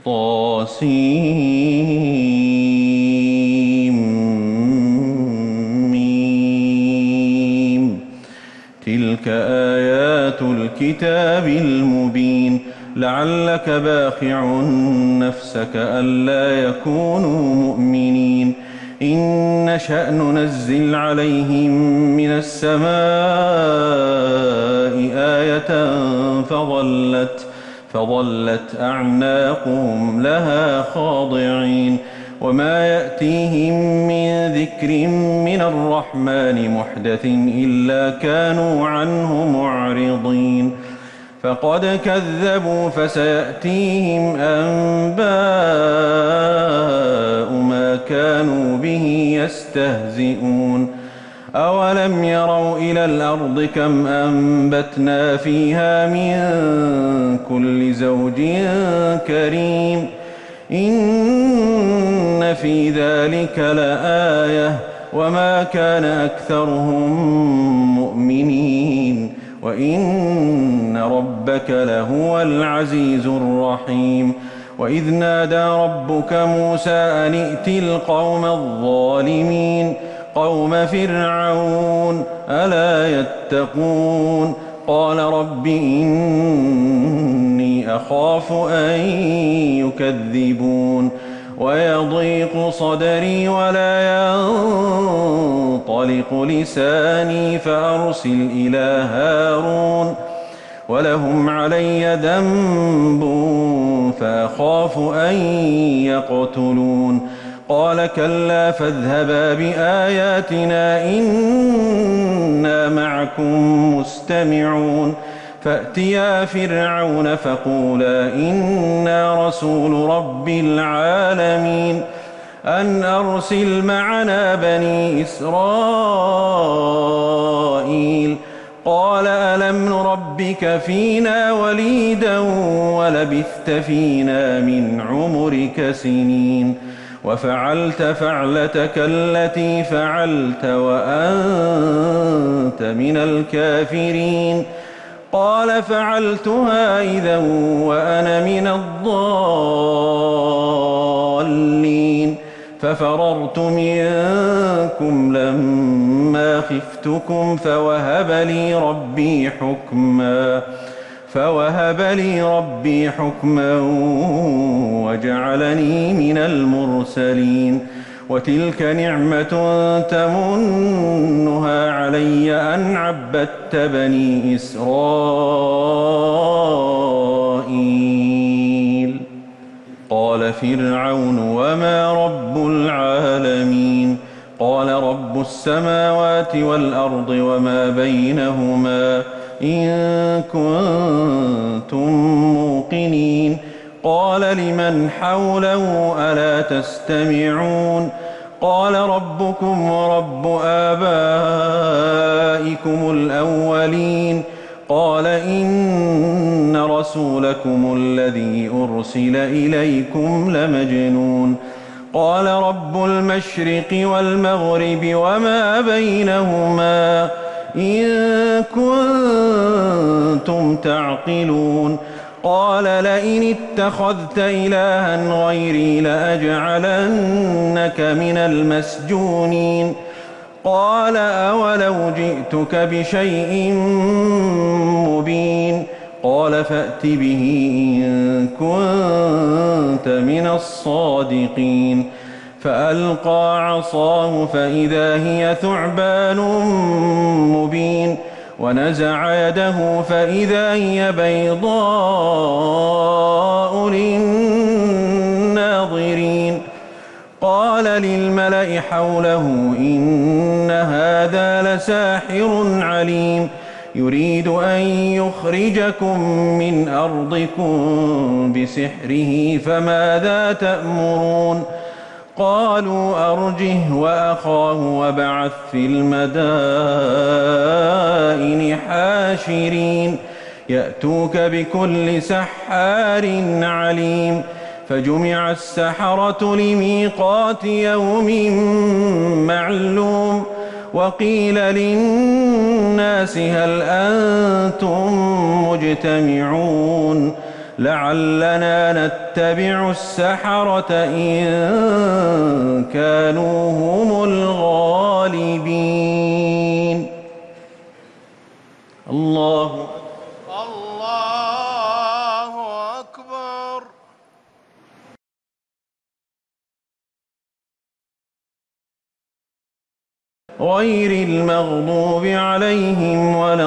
طاسيم. تلك آيات الكتاب المبين. لعلك باخع نفسك ألا يكونوا مؤمنين. إن نشأ ننزل عليهم من السماء آية فظلت أعناقهم لها خاضعين. وما يأتيهم من ذكر من الرحمن محدث إلا كانوا عنه معرضين. فقد كذبوا فسيأتيهم أنباء ما كانوا به يستهزئون. أولم يروا إلى الأرض كم أنبتنا فيها من كل زوج كريم. إن في ذلك لآية وما كان أكثرهم مؤمنين وإن ربك لهو العزيز الرحيم. وإذ نادى ربك موسى أن ائت القوم الظالمين قوم فرعون ألا يتقون. قال رب إني أخاف أن يكذبون ويضيق صدري ولا ينطلق لساني فأرسل إلى هارون ولهم علي ذنب فأخاف أن يقتلون. قال كلا فاذهبا بآياتنا إنا معكم مستمعون. فأتيا فرعون فقولا إنا رسول رب العالمين أن أرسل معنا بني إسرائيل. قال ألم نربك فينا وليدا ولبثت فينا من عمرك سنين وفعلت فعلتك التي فعلت وأنت من الكافرين. قال فعلتها إذا وأنا من الضالين. ففررت منكم لما خفتكم فوهب لي ربي حكما وجعلني من المرسلين. وتلك نعمة تمنها علي أن عبدت بني إسرائيل. قال فرعون وما رب العالمين. قال رب السماوات والأرض وما بينهما إن كنتم موقنين. قال لمن حوله ألا تستمعون. قال ربكم ورب آبائكم الأولين. قال إن رسولكم الذي أرسل إليكم لمجنون. قال رب المشرق والمغرب وما بينهما إن كنتم تعقلون. قال لئن اتخذت إلها غيري لأجعلنك من المسجونين. قال أولو جئتك بشيء مبين. قال فأت به إن كنت من الصادقين. فألقى عصاه فإذا هي ثعبان مبين. ونزع يده فإذا هي بيضاء للناظرين. قال للملأ حوله إن هذا لساحر عليم يريد أن يخرجكم من أرضكم بسحره فماذا تأمرون. قالوا أرجه وأخاه وابعث في المدائن حاشرين يأتوك بكل سحار عليم. فجمع السحرة لميقات يوم معلوم. وقيل للناس هل أنتم مجتمعون لعلنا نتبع السحرة إن كانوا هم الغالبين. الله أكبر. غير المغضوب عليهم ولا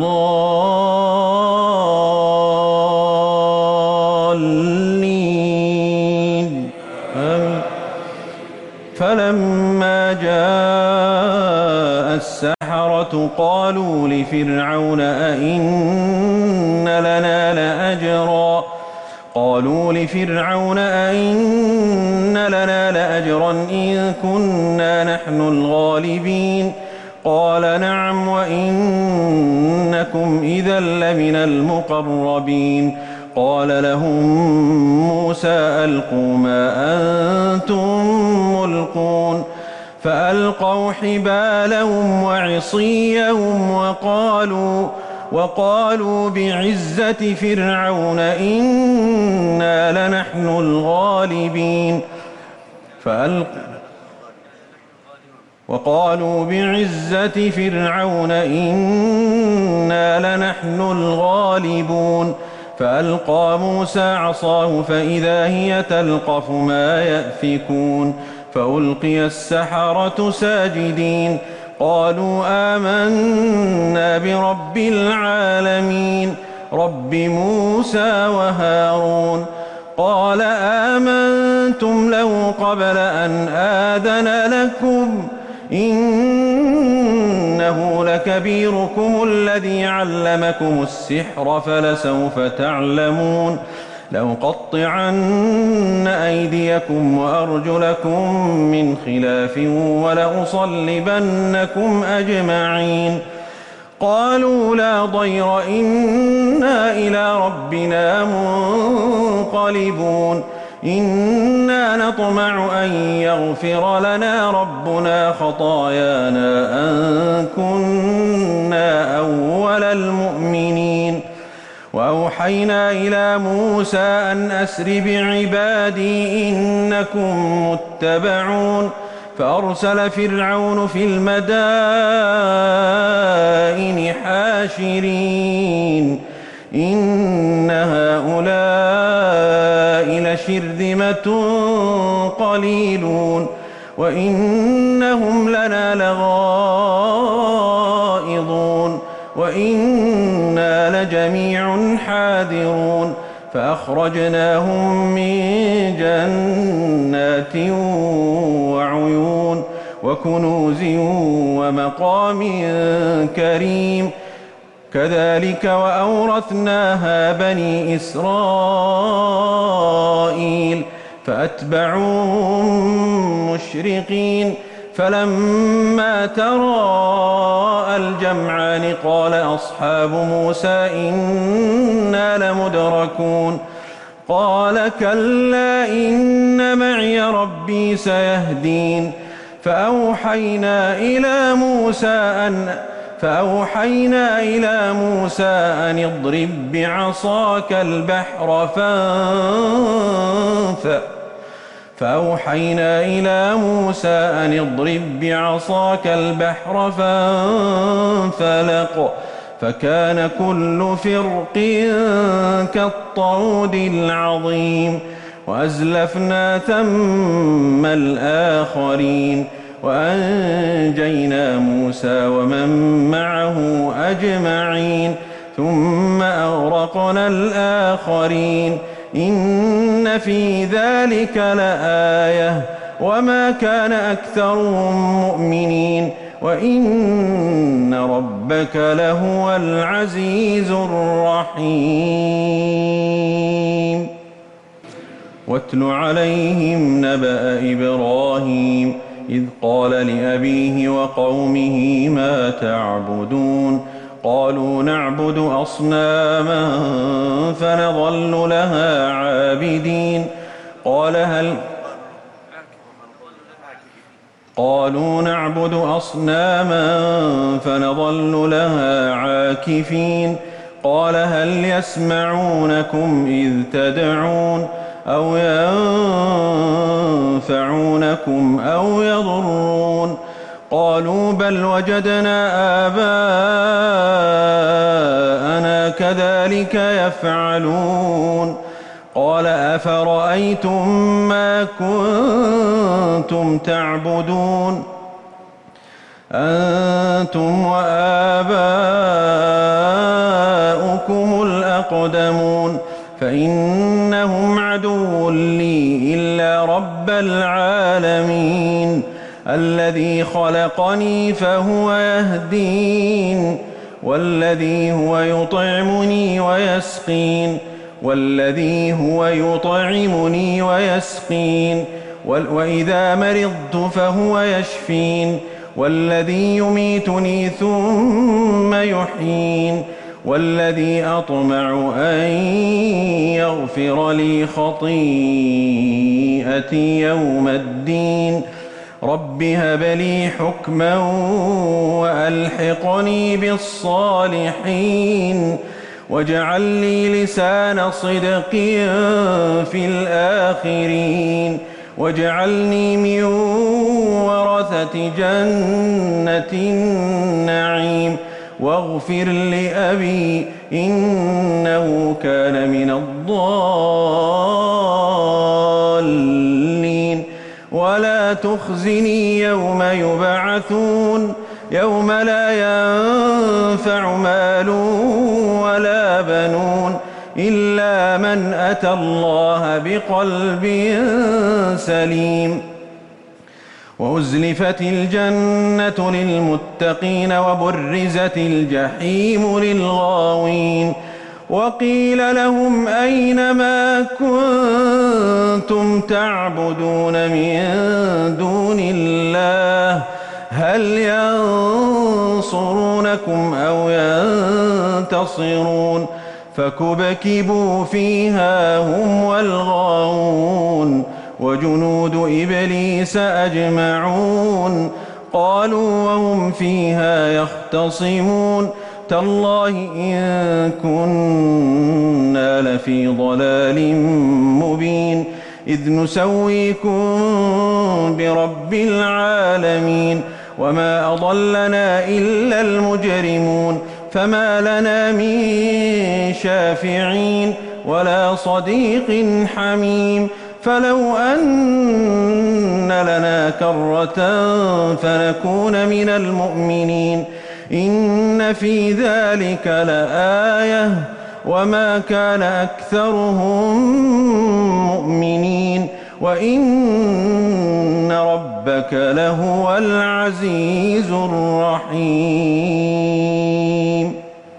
الضالين آمين. فلما جاء السحرة قالوا لفرعون أئن لنا لأجرا إن كنا نحن الغالبين قال نعم وإنكم إذا لمن المقربين قال لهم موسى ألقوا ما أنتم ملقون فألقوا حبالهم وعصيهم وقالوا بعزة فرعون إنا لنحن الغالبين فألقى موسى عصاه فإذا هي تلقف ما يأفكون فألقي السحرة ساجدين قالوا آمنا برب العالمين رب موسى وهارون قال آمنتم له قبل أن آذن لكم إنه لكبيركم الذي علمكم السحر فلسوف تعلمون لأقطعن أيديكم وأرجلكم من خلاف ولأصلبنكم أجمعين قالوا لا ضير إنا إلى ربنا منقلبون إنا نطمع أن يغفر لنا ربنا خطايانا أن كنا أول المؤمنين وأوحينا إلى موسى أن أسر بعبادي إنكم متبعون فأرسل فرعون في المدائن حاشرين إن هؤلاء لشرذمة قليلون وإنهم لنا لغائظون وإنا لجميع حاذرون فأخرجناهم من جنات وعيون وكنوز ومقام كريم كذلك وأورثناها بني إسرائيل فأتبعوهم مشرقين فلما تراءى الجمعان قال أصحاب موسى إنا لمدركون قال كلا إن معي ربي سيهدين فأوحينا إلى موسى أن اضرب بعصاك البحر فانفلق فكان كل فرق كالطود العظيم وأزلفنا ثم الآخرين وأنجينا موسى ومن معه أجمعين ثم أغرقنا الآخرين إن في ذلك لآية وما كان أكثرهم مؤمنين وإن ربك لهو العزيز الرحيم واتل عليهم نبأ إبراهيم إذ قال لأبيه وقومه ما تعبدون قالوا نعبد أصناما فنظل لها عابدين قالوا نعبد أصناما فنظل لها عاكفين قال هل يسمعونكم إذ تدعون أو ينفعونكم أو يضرون قالوا بل وجدنا آباءنا كذلك يفعلون قال أفرأيتم ما كنتم تعبدون أنتم وآباؤكم الأقدمون فإنهم عدو لي إلا رب العالمين الذي خلقني فهو يهدين والذي هو يطعمني ويسقين وإذا مرضت فهو يشفين والذي يميتني ثم يحيين والذي أطمع أن يغفر لي خطيئتي يوم الدين رب هب لي حكما وألحقني بالصالحين واجعل لي لسان صدق في الآخرين واجعلني من ورثة جنة النعيم واغفر لأبي إنه كان من الضالين ولا تخزني يوم يبعثون يوم لا ينفع مال ولا بنون إلا من أتى الله بقلب سليم وأزلفت الجنة للمتقين وبرزت الجحيم للغاوين وقيل لهم أين ما كنتم تعبدون من دون الله هل ينصرونكم أو ينتصرون فكبكبوا فيها هم والغاوون وجنود إبليس أجمعون قالوا وهم فيها يختصمون تالله إن كنا لفي ضلال مبين إذ نسويكم برب العالمين وما أضلنا إلا المجرمون فما لنا من شافعين ولا صديق حميم فلو أن لنا كرة فنكون من المؤمنين إن في ذلك لآية وما كان أكثرهم مؤمنين وإن ربك لهو العزيز الرحيم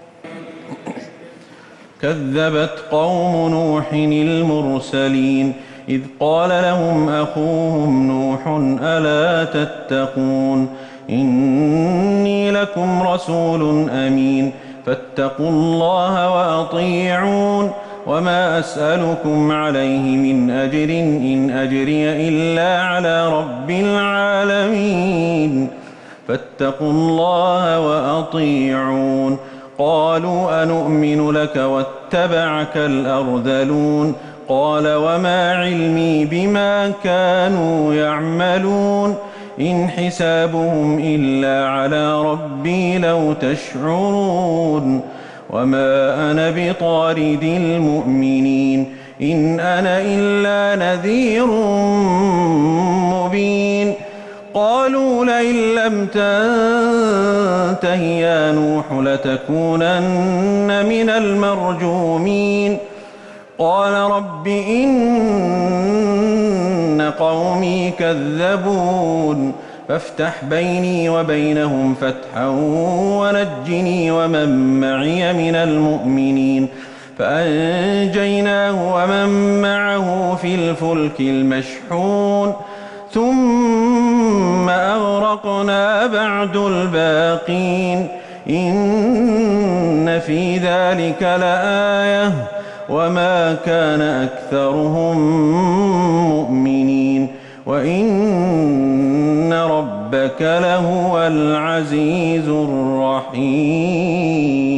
كذبت قوم نوح المرسلين إذ قال لهم أخوهم نوح ألا تتقون إني لكم رسول أمين فاتقوا الله وأطيعون وما أسألكم عليه من أجر إن أجري إلا على رب العالمين فاتقوا الله وأطيعون قالوا أنؤمن لك واتبعك الأرذلون قال وما علمي بما كانوا يعملون إن حسابهم إلا على ربي لو تشعرون وما أنا بطارد المؤمنين إن أنا إلا نذير مبين قالوا لئن لم تنته يا نوح لتكونن من المرجومين قال رب إن قومي كذبون فافتح بيني وبينهم فتحا ونجني ومن معي من المؤمنين فأنجيناه ومن معه في الفلك المشحون ثم أغرقنا بعد الباقين إن في ذلك لآية وما كان أكثرهم مؤمنين وإن ربك لهو العزيز الرحيم